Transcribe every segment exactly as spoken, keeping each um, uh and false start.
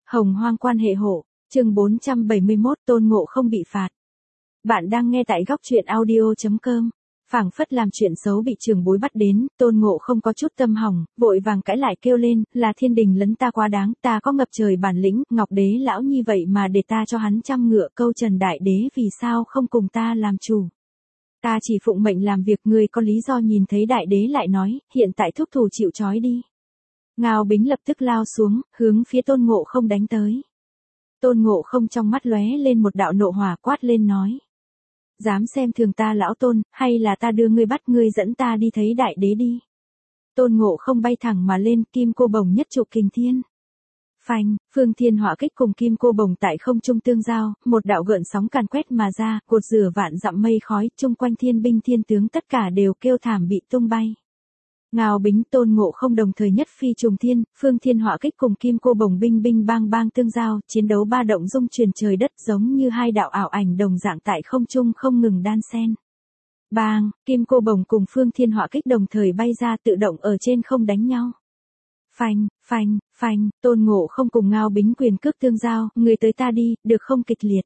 Hồng Hoang quan hệ hộ, chương bốn trăm bảy mươi mốt Tôn Ngộ Không bị phạt. Bạn đang nghe tại góc truyện audio chấm com. Phảng phất làm chuyện xấu bị trưởng bối bắt đến, Tôn Ngộ Không có chút tâm hỏng, vội vàng cãi lại kêu lên, là thiên đình lấn ta quá đáng, ta có ngập trời bản lĩnh, Ngọc Đế lão nhi vậy mà để ta cho hắn trăm ngựa, câu Trần Đại Đế vì sao không cùng ta làm chủ. Ta chỉ phụng mệnh làm việc, ngươi có lý do. Nhìn thấy Đại Đế lại nói, hiện tại thúc thủ chịu trói đi. Ngao Bính lập tức lao xuống, hướng phía Tôn Ngộ Không đánh tới. Tôn Ngộ Không trong mắt lóe lên một đạo nộ hỏa, quát lên nói. Dám xem thường ta lão Tôn, hay là ta đưa ngươi bắt, ngươi dẫn ta đi thấy Đại Đế đi. Tôn Ngộ Không bay thẳng mà lên, kim cô bồng nhất trụ kình thiên. Phanh, phương thiên hỏa kích cùng kim cô bồng tại không trung tương giao, một đạo gợn sóng càn quét mà ra, cột rửa vạn dặm mây khói, chung quanh thiên binh thiên tướng tất cả đều kêu thảm bị tung bay. Ngao Bính Tôn Ngộ Không đồng thời nhất phi trùng thiên, phương thiên hỏa kích cùng kim cô bồng binh binh bang bang tương giao, chiến đấu ba động rung truyền trời đất, giống như hai đạo ảo ảnh đồng dạng tại không trung không ngừng đan xen. Bang, kim cô bồng cùng phương thiên hỏa kích đồng thời bay ra, tự động ở trên không đánh nhau. Phanh, phanh, phanh, Tôn Ngộ Không cùng Ngao Bính quyền cước tương giao, người tới ta đi, được không, kịch liệt.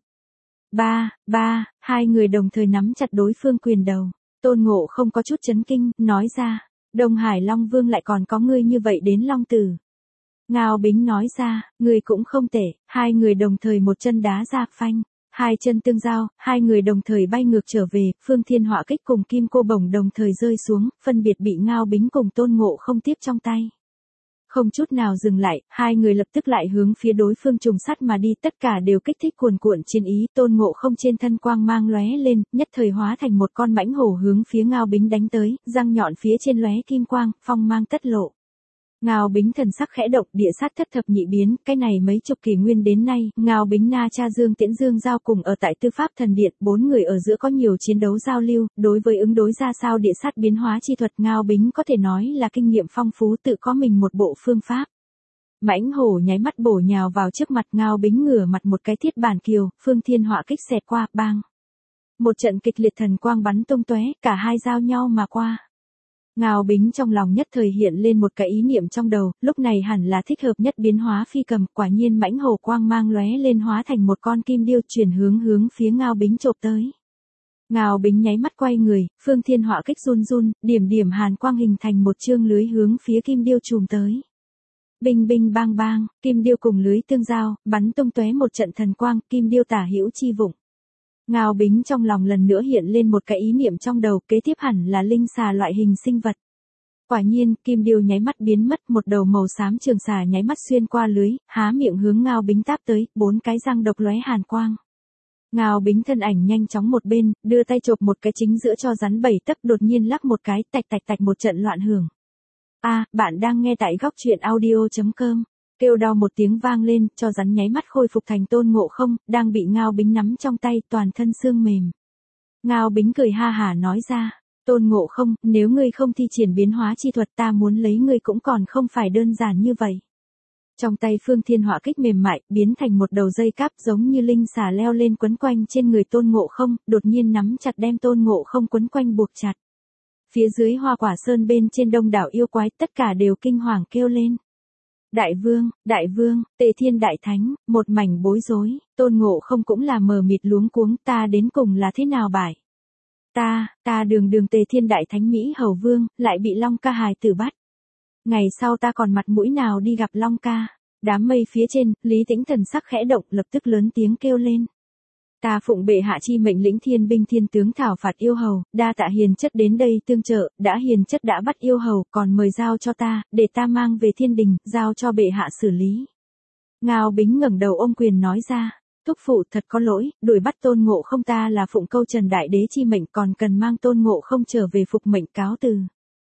Ba, ba, hai người đồng thời nắm chặt đối phương quyền đầu. Tôn Ngộ Không có chút chấn kinh, nói ra. Đông Hải Long Vương lại còn có ngươi như vậy đến Long Tử. Ngao Bính nói ra, ngươi cũng không tệ. Hai người đồng thời một chân đá ra, phanh. Hai chân tương giao, hai người đồng thời bay ngược trở về, phương thiên hỏa kích cùng kim cô bồng đồng thời rơi xuống, phân biệt bị Ngao Bính cùng Tôn Ngộ Không tiếp trong tay. Không chút nào dừng lại, hai người lập tức lại hướng phía đối phương trùng sát mà đi, tất cả đều kích thích cuồn cuộn chiến ý. Tôn Ngộ Không trên thân quang mang lóe lên, nhất thời hóa thành một con mãnh hổ hướng phía Ngao Bính đánh tới, răng nhọn phía trên lóe kim quang, phong mang tất lộ. Ngao Bính thần sắc khẽ động, địa sát thất thập nhị biến, cái này mấy chục kỷ nguyên đến nay, Ngao Bính Na Cha Dương Tiễn Dương giao cùng ở tại Tư Pháp Thần Điện, bốn người ở giữa có nhiều chiến đấu giao lưu, đối với ứng đối ra sao địa sát biến hóa chi thuật, Ngao Bính có thể nói là kinh nghiệm phong phú, tự có mình một bộ phương pháp. Mãnh hổ nháy mắt bổ nhào vào trước mặt Ngao Bính, ngửa mặt một cái thiết bản kiều, phương thiên hỏa kích xẹt qua, bang. Một trận kịch liệt thần quang bắn tung tóe, cả hai giao nhau mà qua. Ngao Bính trong lòng nhất thời hiện lên một cái ý niệm trong đầu, lúc này hẳn là thích hợp nhất biến hóa phi cầm, quả nhiên mãnh hổ quang mang lóe lên hóa thành một con kim điêu chuyển hướng hướng phía Ngao Bính chộp tới. Ngao Bính nháy mắt quay người, phương thiên hỏa kích run run, điểm điểm hàn quang hình thành một chương lưới hướng phía kim điêu chùm tới. Binh binh bang bang, kim điêu cùng lưới tương giao, bắn tung tóe một trận thần quang, kim điêu tả hữu chi vụng. Ngao Bính trong lòng lần nữa hiện lên một cái ý niệm trong đầu, kế tiếp hẳn là linh xà loại hình sinh vật. Quả nhiên, kim điêu nháy mắt biến mất, một đầu màu xám trường xà nháy mắt xuyên qua lưới, há miệng hướng Ngao Bính táp tới, bốn cái răng độc lóe hàn quang. Ngao Bính thân ảnh nhanh chóng một bên, đưa tay chộp một cái chính giữa cho rắn bảy tấc, đột nhiên lắc một cái, tạch tạch tạch một trận loạn hưởng. A, à, bạn đang nghe tại góc truyện audio chấm com. Kêu đau một tiếng vang lên, cho rắn nháy mắt khôi phục thành Tôn Ngộ Không, đang bị Ngao Bính nắm trong tay, toàn thân xương mềm. Ngao Bính cười ha hả nói ra, Tôn Ngộ Không, nếu ngươi không thi triển biến hóa chi thuật, ta muốn lấy ngươi cũng còn không phải đơn giản như vậy. Trong tay phương thiên hỏa kích mềm mại, biến thành một đầu dây cáp giống như linh xà leo lên quấn quanh trên người Tôn Ngộ Không, đột nhiên nắm chặt đem Tôn Ngộ Không quấn quanh buộc chặt. Phía dưới Hoa Quả Sơn bên trên đông đảo yêu quái, tất cả đều kinh hoàng kêu lên. Đại vương, đại vương, Tề Thiên Đại Thánh, một mảnh bối rối, Tôn Ngộ Không cũng là mờ mịt luống cuống, ta đến cùng là thế nào bại? Ta, ta đường đường Tề Thiên Đại Thánh Mỹ Hầu Vương, lại bị Long Ca hài tử bắt. Ngày sau ta còn mặt mũi nào đi gặp Long Ca? Đám mây phía trên, Lý Tĩnh thần sắc khẽ động, lập tức lớn tiếng kêu lên. Ta phụng bệ hạ chi mệnh lĩnh thiên binh thiên tướng thảo phạt yêu hầu, đa tạ hiền chất đến đây tương trợ, đã hiền chất đã bắt yêu hầu, còn mời giao cho ta, để ta mang về thiên đình, giao cho bệ hạ xử lý. Ngao Bính ngẩng đầu ôm quyền nói ra, thúc phụ thật có lỗi, đuổi bắt Tôn Ngộ Không, ta là phụng câu Trần Đại Đế chi mệnh, còn cần mang Tôn Ngộ Không trở về phục mệnh cáo từ.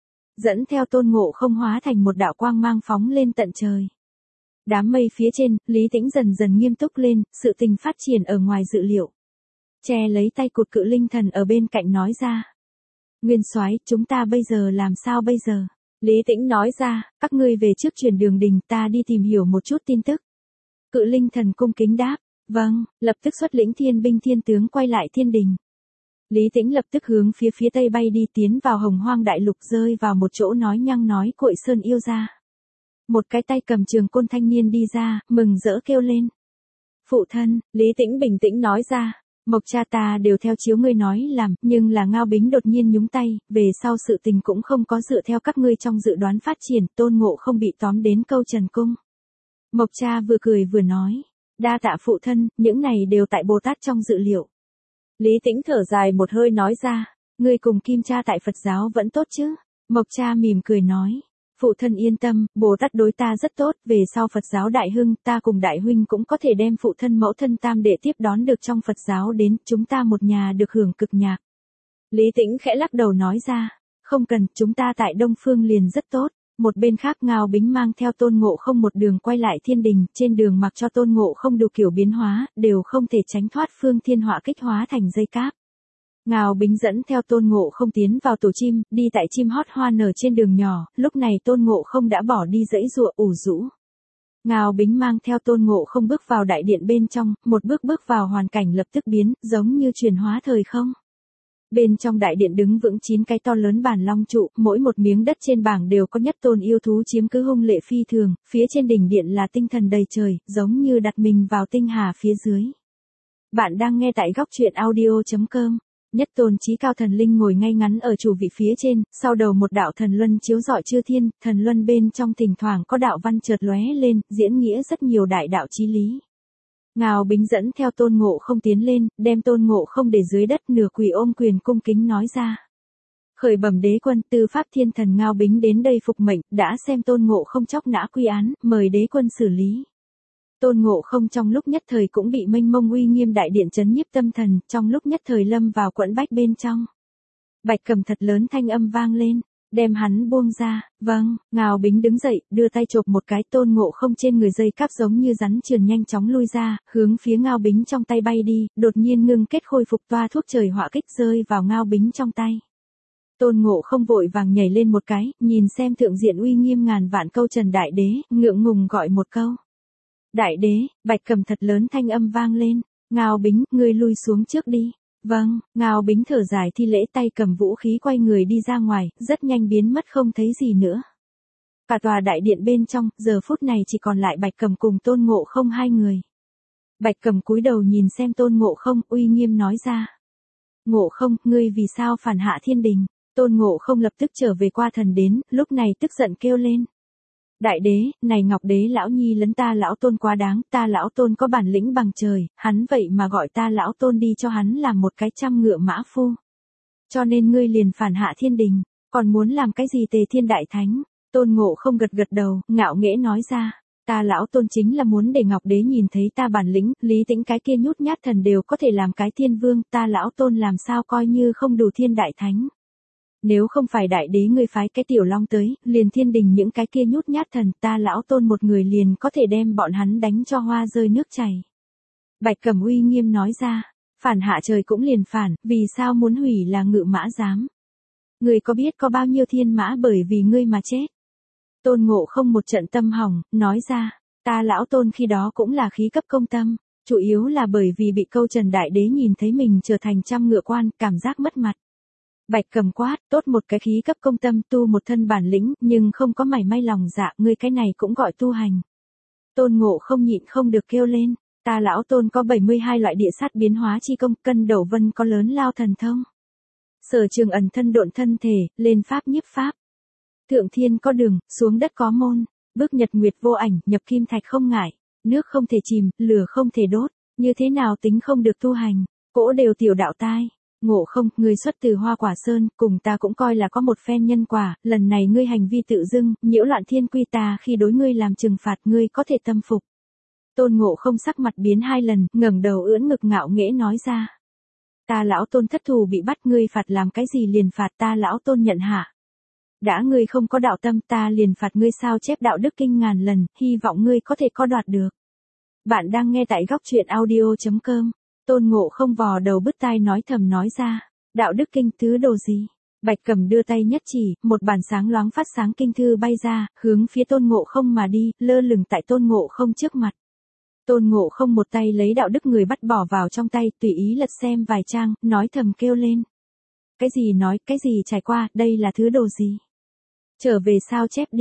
Dẫn theo Tôn Ngộ Không hóa thành một đạo quang mang phóng lên tận trời. Đám mây phía trên, Lý Tĩnh dần dần nghiêm túc lên, sự tình phát triển ở ngoài dự liệu. Che lấy tay cụt cự linh thần ở bên cạnh nói ra. Nguyên soái, chúng ta bây giờ làm sao bây giờ? Lý Tĩnh nói ra, các ngươi về trước truyền đường đình, ta đi tìm hiểu một chút tin tức. Cự linh thần cung kính đáp, vâng, lập tức xuất lĩnh thiên binh thiên tướng quay lại thiên đình. Lý Tĩnh lập tức hướng phía phía tây bay đi, tiến vào Hồng Hoang đại lục, rơi vào một chỗ nói nhăng nói cuội sơn yêu ra. Một cái tay cầm trường côn thanh niên đi ra, mừng rỡ kêu lên. Phụ thân, Lý Tĩnh bình tĩnh nói ra. Mộc cha ta đều theo chiếu ngươi nói làm, nhưng là Ngao Bính đột nhiên nhúng tay, về sau sự tình cũng không có dựa theo các ngươi trong dự đoán phát triển, Tôn Ngộ không bị tóm đến câu trần cung. Mộc cha vừa cười vừa nói, đa tạ phụ thân, những này đều tại Bồ Tát trong dự liệu. Lý Tĩnh thở dài một hơi nói ra, ngươi cùng Kim cha tại Phật giáo vẫn tốt chứ? Mộc cha mỉm cười nói, phụ thân yên tâm, Bồ Tát đối ta rất tốt, về sau Phật giáo đại hưng, ta cùng đại huynh cũng có thể đem phụ thân mẫu thân tam đệ tiếp đón được trong Phật giáo đến, chúng ta một nhà được hưởng cực nhạc. Lý Tĩnh khẽ lắc đầu nói ra, không cần, chúng ta tại Đông Phương liền rất tốt. Một bên khác Ngao Bính mang theo Tôn Ngộ không một đường quay lại thiên đình, trên đường mặc cho Tôn Ngộ không đủ kiểu biến hóa, đều không thể tránh thoát phương thiên họa kích hóa thành dây cáp. Ngao Bính dẫn theo Tôn Ngộ không tiến vào tổ chim, đi tại chim hót hoa nở trên đường nhỏ, lúc này Tôn Ngộ không đã bỏ đi dãy giụa ủ rũ. Ngao Bính mang theo Tôn Ngộ không bước vào đại điện bên trong, một bước bước vào hoàn cảnh lập tức biến, giống như chuyển hóa thời không. Bên trong đại điện đứng vững chín cái to lớn bản long trụ, mỗi một miếng đất trên bảng đều có nhất tôn yêu thú chiếm cứ hung lệ phi thường, phía trên đỉnh điện là tinh thần đầy trời, giống như đặt mình vào tinh hà phía dưới. Bạn đang nghe tại góc truyện audio chấm com. Nhất tôn chí cao thần linh ngồi ngay ngắn ở chủ vị phía trên, sau đầu một đạo thần luân chiếu rọi chư thiên, thần luân bên trong thỉnh thoảng có đạo văn chợt lóe lên, diễn nghĩa rất nhiều đại đạo chí lý. Ngao Bính dẫn theo Tôn Ngộ không tiến lên, đem Tôn Ngộ không để dưới đất, nửa quỳ ôm quyền cung kính nói ra. Khởi bẩm đế quân, tư pháp thiên thần Ngao Bính đến đây phục mệnh, đã xem Tôn Ngộ không chóc nã quy án, mời đế quân xử lý. Tôn Ngộ không trong lúc nhất thời cũng bị mênh mông uy nghiêm đại điện chấn nhiếp tâm thần, trong lúc nhất thời lâm vào quẫn bách bên trong. Bạch Cầm thật lớn thanh âm vang lên, đem hắn buông ra. Vâng. Ngao Bính đứng dậy, đưa tay chộp một cái, Tôn Ngộ không trên người dây cáp giống như rắn trườn nhanh chóng lui ra, hướng phía Ngao Bính trong tay bay đi, đột nhiên ngưng kết khôi phục toa thuốc trời họa kích rơi vào Ngao Bính trong tay. Tôn Ngộ không vội vàng nhảy lên một cái, nhìn xem thượng diện uy nghiêm ngàn vạn câu trần đại đế, ngượng ngùng gọi một câu. Đại đế. Bạch Cầm thật lớn thanh âm vang lên, Ngao Bính, ngươi lui xuống trước đi. Vâng. Ngao Bính thở dài thi lễ, tay cầm vũ khí quay người đi ra ngoài, rất nhanh biến mất không thấy gì nữa. Cả tòa đại điện bên trong, giờ phút này chỉ còn lại Bạch Cầm cùng Tôn Ngộ không hai người. Bạch Cầm cúi đầu nhìn xem Tôn Ngộ không, uy nghiêm nói ra. Ngộ không, ngươi vì sao phản hạ thiên đình? Tôn Ngộ không lập tức trở về qua thần đến, lúc này tức giận kêu lên. Đại đế, này Ngọc đế lão nhi lấn ta lão Tôn quá đáng, ta lão Tôn có bản lĩnh bằng trời, hắn vậy mà gọi ta lão Tôn đi cho hắn làm một cái trăm ngựa mã phu. Cho nên ngươi liền phản hạ thiên đình, còn muốn làm cái gì Tề Thiên Đại Thánh? Tôn Ngộ không gật gật đầu, ngạo nghễ nói ra, ta lão Tôn chính là muốn để Ngọc đế nhìn thấy ta bản lĩnh, Lý Tĩnh cái kia nhút nhát thần đều có thể làm cái thiên vương, ta lão Tôn làm sao coi như không đủ Thiên Đại Thánh. Nếu không phải đại đế ngươi phái cái tiểu long tới, liền thiên đình những cái kia nhút nhát thần, ta lão Tôn một người liền có thể đem bọn hắn đánh cho hoa rơi nước chảy. Bạch Cầm uy nghiêm nói ra, phản hạ trời cũng liền phản, vì sao muốn hủy là ngự mã giám? Ngươi có biết có bao nhiêu thiên mã bởi vì ngươi mà chết? Tôn Ngộ không một trận tâm hỏng, nói ra, ta lão Tôn khi đó cũng là khí cấp công tâm, chủ yếu là bởi vì bị câu trần đại đế nhìn thấy mình trở thành trăm ngựa quan, cảm giác mất mặt. Bạch Cầm quát, tốt một cái khí cấp công tâm tu một thân bản lĩnh, nhưng không có mảy may lòng dạ, ngươi cái này cũng gọi tu hành. Tôn Ngộ không nhịn không được kêu lên, ta lão Tôn có bảy mươi hai loại địa sát biến hóa chi công, cân đầu vân có lớn lao thần thông. Sở trường ẩn thân độn thân thể, lên pháp nhiếp pháp. Thượng thiên có đường, xuống đất có môn, bước nhật nguyệt vô ảnh, nhập kim thạch không ngại, nước không thể chìm, lửa không thể đốt, như thế nào tính không được tu hành, cỗ đều tiểu đạo tai. Ngộ không, ngươi xuất từ Hoa Quả Sơn, cùng ta cũng coi là có một phen nhân quả, lần này ngươi hành vi tự dưng, nhiễu loạn thiên quy ta khi đối ngươi làm trừng phạt, ngươi có thể tâm phục. Tôn Ngộ không sắc mặt biến hai lần, ngẩng đầu ưỡn ngực ngạo nghễ nói ra. Ta lão Tôn thất thù bị bắt, ngươi phạt làm cái gì liền phạt, ta lão Tôn nhận hạ. Đã ngươi không có đạo tâm, ta liền phạt ngươi sao chép đạo đức kinh ngàn lần, hy vọng ngươi có thể có đoạt được. Bạn đang nghe tại góc truyện audio chấm com. Tôn Ngộ không vò đầu bứt tai nói thầm nói ra, đạo đức kinh thứ đồ gì? Bạch Cầm đưa tay nhất chỉ, một bản sáng loáng phát sáng kinh thư bay ra, hướng phía Tôn Ngộ không mà đi, lơ lửng tại Tôn Ngộ không trước mặt. Tôn Ngộ không một tay lấy đạo đức người bắt bỏ vào trong tay, tùy ý lật xem vài trang, nói thầm kêu lên. Cái gì nói, cái gì trải qua, đây là thứ đồ gì? Trở về sao chép đi.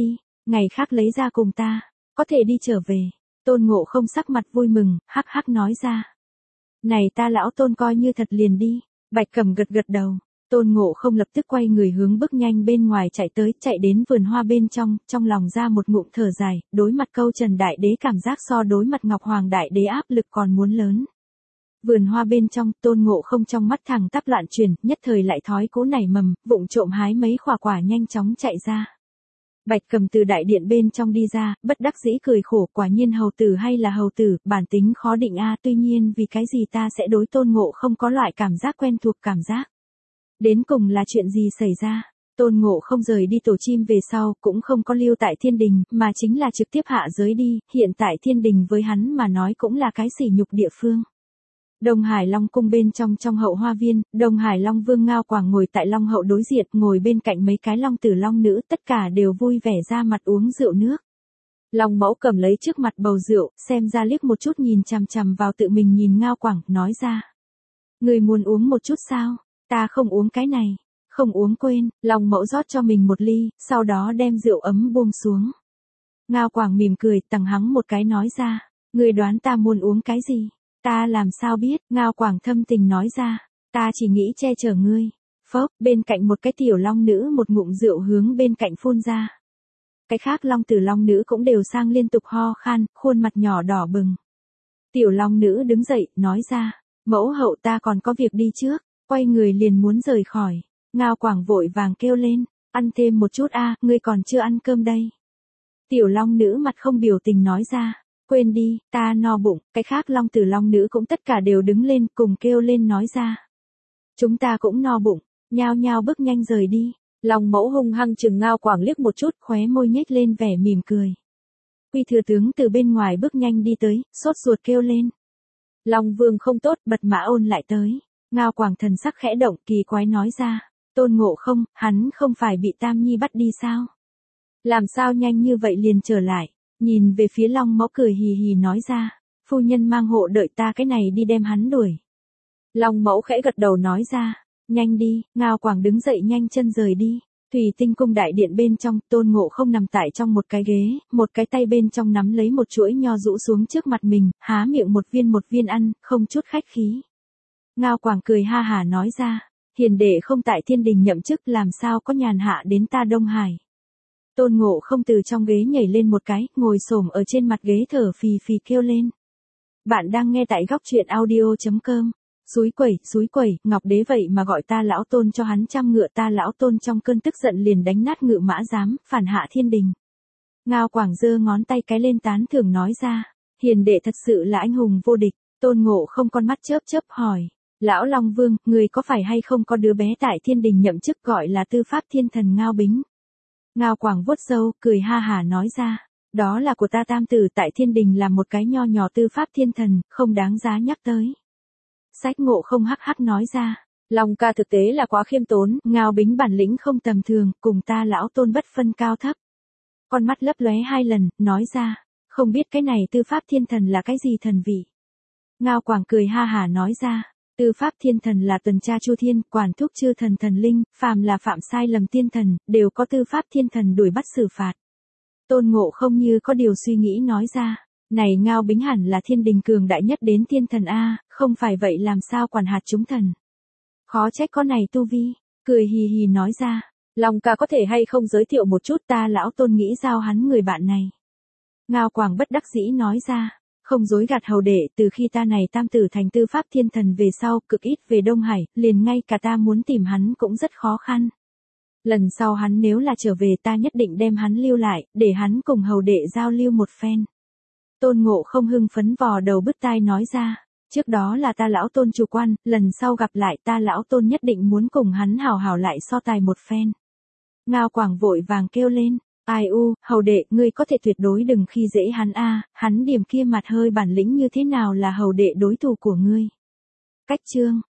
Ngày khác lấy ra cùng ta, có thể đi trở về. Tôn Ngộ Không sắc mặt vui mừng, hắc hắc nói ra. Này ta lão Tôn coi như thật liền đi. Bạch Cầm gật gật đầu. Tôn Ngộ Không lập tức quay người hướng bước nhanh bên ngoài chạy tới, chạy đến vườn hoa bên trong, trong lòng ra một ngụm thở dài, đối mặt câu Trần Đại Đế cảm giác so đối mặt Ngọc Hoàng Đại Đế áp lực còn muốn lớn. Vườn hoa bên trong, Tôn Ngộ Không trong mắt thẳng tắp loạn chuyển, nhất thời lại thói cũ nảy mầm, vụng trộm hái mấy quả quả nhanh chóng chạy ra. Bạch Cầm từ đại điện bên trong đi ra, bất đắc dĩ cười khổ, quả nhiên hầu tử hay là hầu tử, bản tính khó định a, tuy nhiên vì cái gì ta sẽ đối Tôn Ngộ Không có loại cảm giác quen thuộc cảm giác. Đến cùng là chuyện gì xảy ra? Tôn Ngộ Không rời đi tổ chim về sau, cũng không có lưu tại thiên đình, mà chính là trực tiếp hạ giới đi, hiện tại thiên đình với hắn mà nói cũng là cái sỉ nhục địa phương. Đông Hải Long cung bên trong trong hậu hoa viên, Đông Hải Long Vương Ngao Quảng ngồi tại Long hậu đối diện, ngồi bên cạnh mấy cái long tử long nữ, tất cả đều vui vẻ ra mặt uống rượu nước. Long mẫu cầm lấy trước mặt bầu rượu, xem ra liếc một chút nhìn chằm chằm vào tự mình nhìn Ngao Quảng, nói ra. Người muốn uống một chút sao? Ta không uống cái này. Không uống quên, Long mẫu rót cho mình một ly, sau đó đem rượu ấm buông xuống. Ngao Quảng mỉm cười, tằng hắng một cái nói ra. Người đoán ta muốn uống cái gì? Ta làm sao biết, Ngao Quảng thâm tình nói ra, ta chỉ nghĩ che chở ngươi. Phốc, bên cạnh một cái tiểu long nữ một ngụm rượu hướng bên cạnh phun ra. Cái khác long tử long nữ cũng đều sang liên tục ho khan, khuôn mặt nhỏ đỏ bừng. Tiểu long nữ đứng dậy, nói ra, mẫu hậu ta còn có việc đi trước, quay người liền muốn rời khỏi. Ngao Quảng vội vàng kêu lên, ăn thêm một chút a, ngươi còn chưa ăn cơm đây. Tiểu long nữ mặt không biểu tình nói ra. Quên đi, ta no bụng, cái khác long tử long nữ cũng tất cả đều đứng lên cùng kêu lên nói ra. Chúng ta cũng no bụng, nhao nhao bước nhanh rời đi. Long mẫu hung hăng chừng Ngao Quảng liếc một chút, khóe môi nhếch lên vẻ mỉm cười. Quy thừa tướng từ bên ngoài bước nhanh đi tới, sốt ruột kêu lên. Long Vương không tốt, bật mã ôn lại tới. Ngao Quảng thần sắc khẽ động, kỳ quái nói ra. Tôn Ngộ Không, hắn không phải bị Tam Nhi bắt đi sao? Làm sao nhanh như vậy liền trở lại? Nhìn về phía Long mẫu cười hì hì nói ra, phu nhân mang hộ đợi ta cái này đi đem hắn đuổi. Long mẫu khẽ gật đầu nói ra, nhanh đi. Ngao Quảng đứng dậy nhanh chân rời đi. Thủy Tinh cung đại điện bên trong, Tôn Ngộ Không nằm tại trong một cái ghế, một cái tay bên trong nắm lấy một chuỗi nho rũ xuống trước mặt mình, há miệng một viên một viên ăn, không chút khách khí. Ngao Quảng cười ha hà nói ra, hiền đệ không tại thiên đình nhậm chức làm sao có nhàn hạ đến ta Đông Hải. Tôn Ngộ Không từ trong ghế nhảy lên một cái, ngồi xổm ở trên mặt ghế thở phì phì kêu lên. Bạn đang nghe tại góc truyện audio chấm com. Xúi quẩy, xúi quẩy, Ngọc Đế vậy mà gọi ta lão Tôn cho hắn trăm ngựa, ta lão Tôn trong cơn tức giận liền đánh nát ngự mã giám, phản hạ thiên đình. Ngao Quảng giơ ngón tay cái lên tán thưởng nói ra, hiền đệ thật sự là anh hùng vô địch. Tôn Ngộ Không con mắt chớp chớp hỏi, lão Long Vương, người có phải hay không có đứa bé tại thiên đình nhậm chức gọi là tư pháp thiên thần Ngao Bính? Ngao Quảng vuốt râu, cười ha hà nói ra, đó là của ta tam tử tại thiên đình làm một cái nho nhỏ tư pháp thiên thần, không đáng giá nhắc tới. Sách Ngộ Không hắc hắc nói ra, Long ca thực tế là quá khiêm tốn, Ngao Bính bản lĩnh không tầm thường, cùng ta lão Tôn bất phân cao thấp. Con mắt lấp lóe hai lần, nói ra, không biết cái này tư pháp thiên thần là cái gì thần vị. Ngao Quảng cười ha hà nói ra, tư pháp thiên thần là tuần tra chu thiên, quản thúc chư thần thần linh, phàm là phạm sai lầm tiên thần, đều có tư pháp thiên thần đuổi bắt xử phạt. Tôn Ngộ Không như có điều suy nghĩ nói ra, này Ngao Bính hẳn là thiên đình cường đại nhất đến thiên thần A, không phải vậy làm sao quản hạt chúng thần. Khó trách có này tu vi, cười hì hì nói ra, Long ca có thể hay không giới thiệu một chút, ta lão Tôn nghĩ giao hắn người bạn này. Ngao Quảng bất đắc dĩ nói ra, không dối gạt hầu đệ, từ khi ta này tam tử thành tư pháp thiên thần về sau, cực ít về Đông Hải, liền ngay cả ta muốn tìm hắn cũng rất khó khăn. Lần sau hắn nếu là trở về ta nhất định đem hắn lưu lại, để hắn cùng hầu đệ giao lưu một phen. Tôn Ngộ Không hưng phấn vò đầu bứt tai nói ra, trước đó là ta lão Tôn chủ quan, lần sau gặp lại ta lão Tôn nhất định muốn cùng hắn hào hào lại so tài một phen. Ngao Quảng vội vàng kêu lên, ai u, hầu đệ, ngươi có thể tuyệt đối đừng khi dễ hắn a, hắn điểm kia mặt hơi bản lĩnh như thế nào là hầu đệ đối thủ của ngươi. Cách chương